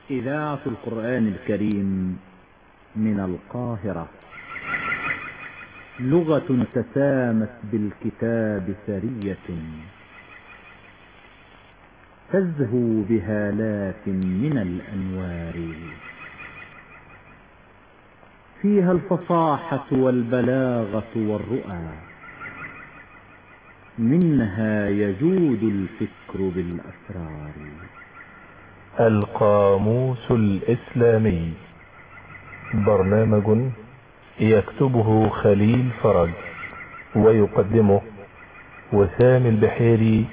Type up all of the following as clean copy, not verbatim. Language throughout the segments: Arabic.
إذاعة القرآن الكريم من القاهرة. لغة تسامت بالكتاب ثرية تزهو بهالات من الأنوار، فيها الفصاحة والبلاغة والرؤى، منها يجود الفكر بالأسرار. القاموس الإسلامي، برنامج يكتبه خليل فرج ويقدمه وسام البحيري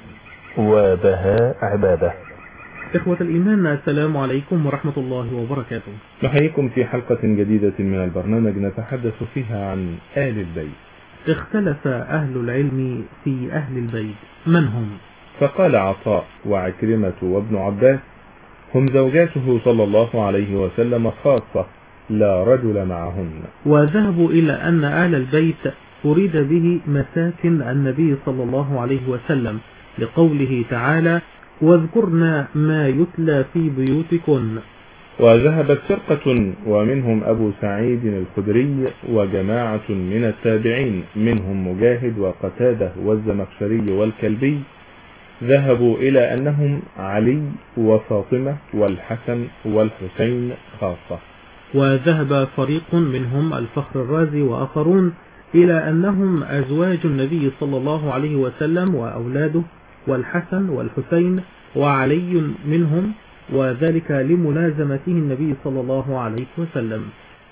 وبهاء عبادة. إخوة الإيمان، السلام عليكم ورحمة الله وبركاته. نحييكم في حلقة جديدة من البرنامج نتحدث فيها عن آل البيت. اختلف أهل العلم في أهل البيت، من هم؟ فقال عطاء وعكرمة وابن عباس: هم زوجاته صلى الله عليه وسلم خاصة، لا رجل معهن. وذهبوا إلى أن أهل البيت أريد به مساكن النبي صلى الله عليه وسلم، لقوله تعالى: واذكرن ما يتلى في بيوتكن. وذهبت فرقة ومنهم أبو سعيد الخدري وجماعة من التابعين منهم مجاهد وقتادة والزمخشري والكلبي، ذهبوا إلى أنهم علي وفاطمة والحسن والحسين خاصة. وذهب فريق منهم الفخر الرازي وآخرون إلى أنهم أزواج النبي صلى الله عليه وسلم وأولاده، والحسن والحسين وعلي منهم، وذلك لملازمته النبي صلى الله عليه وسلم.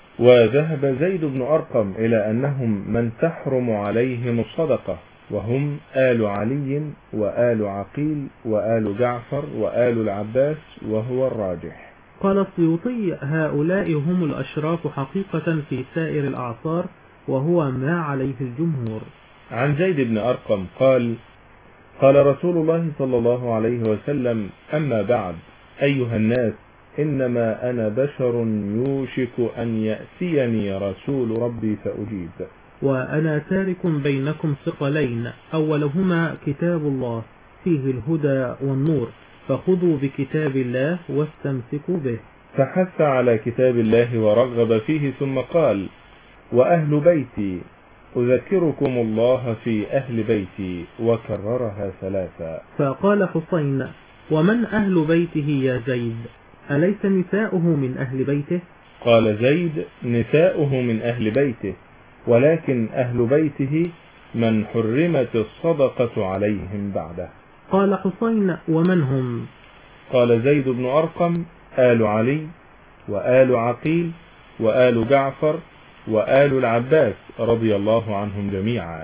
وذهب زيد بن أرقم إلى أنهم من تحرم عليهم الصدقة، وهم آل علي وآل عقيل وآل جعفر وآل العباس، وهو الراجح. قال السيوطي: هؤلاء هم الأشراف حقيقة في سائر الأعصار، وهو ما عليه الجمهور. عن زيد بن أرقم قال: قال رسول الله صلى الله عليه وسلم: أما بعد، أيها الناس، إنما أنا بشر يوشك أن يأتيني رسول ربي فأجيب. وأنا تارك بينكم ثقلين، أولهما كتاب الله فيه الهدى والنور، فخذوا بكتاب الله واستمسكوا به. فحث على كتاب الله ورغب فيه، ثم قال: وأهل بيتي، أذكركم الله في أهل بيتي، وكررها ثلاثا. فقال حسين: ومن أهل بيته يا زيد؟ أليس نساؤه من أهل بيته؟ قال زيد: نساؤه من أهل بيته، ولكن أهل بيته من حرمت الصدقة عليهم بعده. قال حسين: ومن هم؟ قال زيد بن أرقم: آل علي وآل عقيل وآل جعفر وآل العباس رضي الله عنهم جميعا.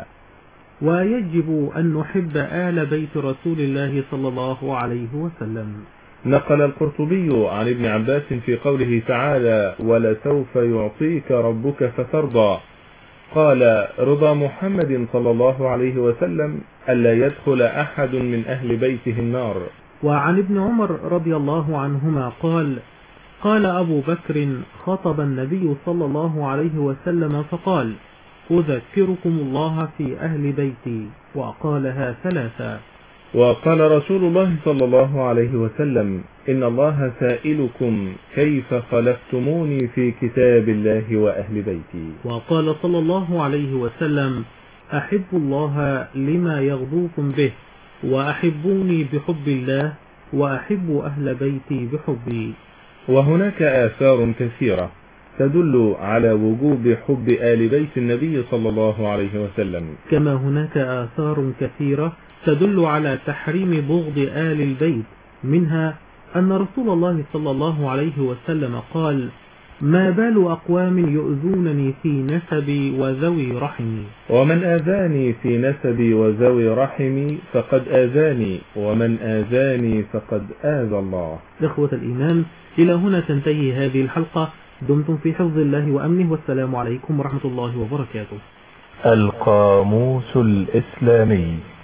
ويجب أن نحب آل بيت رسول الله صلى الله عليه وسلم. نقل القرطبي عن ابن عباس في قوله تعالى: ولسوف يعطيك ربك فترضى، قال: رضا محمد صلى الله عليه وسلم ألا يدخل أحد من أهل بيته النار. وعن ابن عمر رضي الله عنهما قال: قال أبو بكر: خطب النبي صلى الله عليه وسلم فقال: أذكركم الله في أهل بيتي، وقالها ثلاثا. وقال رسول الله صلى الله عليه وسلم: إن الله سائلكم كيف خلفتموني في كتاب الله وأهل بيتي. وقال صلى الله عليه وسلم: أحب الله لما يغضوكم به، وأحبوني بحب الله، وأحب أهل بيتي بحبي. وهناك آثار كثيرة تدل على وجوب حب آل بيت النبي صلى الله عليه وسلم، كما هناك آثار كثيرة تدل على تحريم بغض آل البيت، منها أن رسول الله صلى الله عليه وسلم قال: ما بال أقوام يؤذونني في نسبي وذوي رحمي. ومن آذاني في نسبي وذوي رحمي فقد آذاني، ومن آذاني فقد آذى الله. إخوة الإيمان، إلى هنا تنتهي هذه الحلقة. دمتم في حفظ الله وأمنه، والسلام عليكم ورحمة الله وبركاته. القاموس الإسلامي.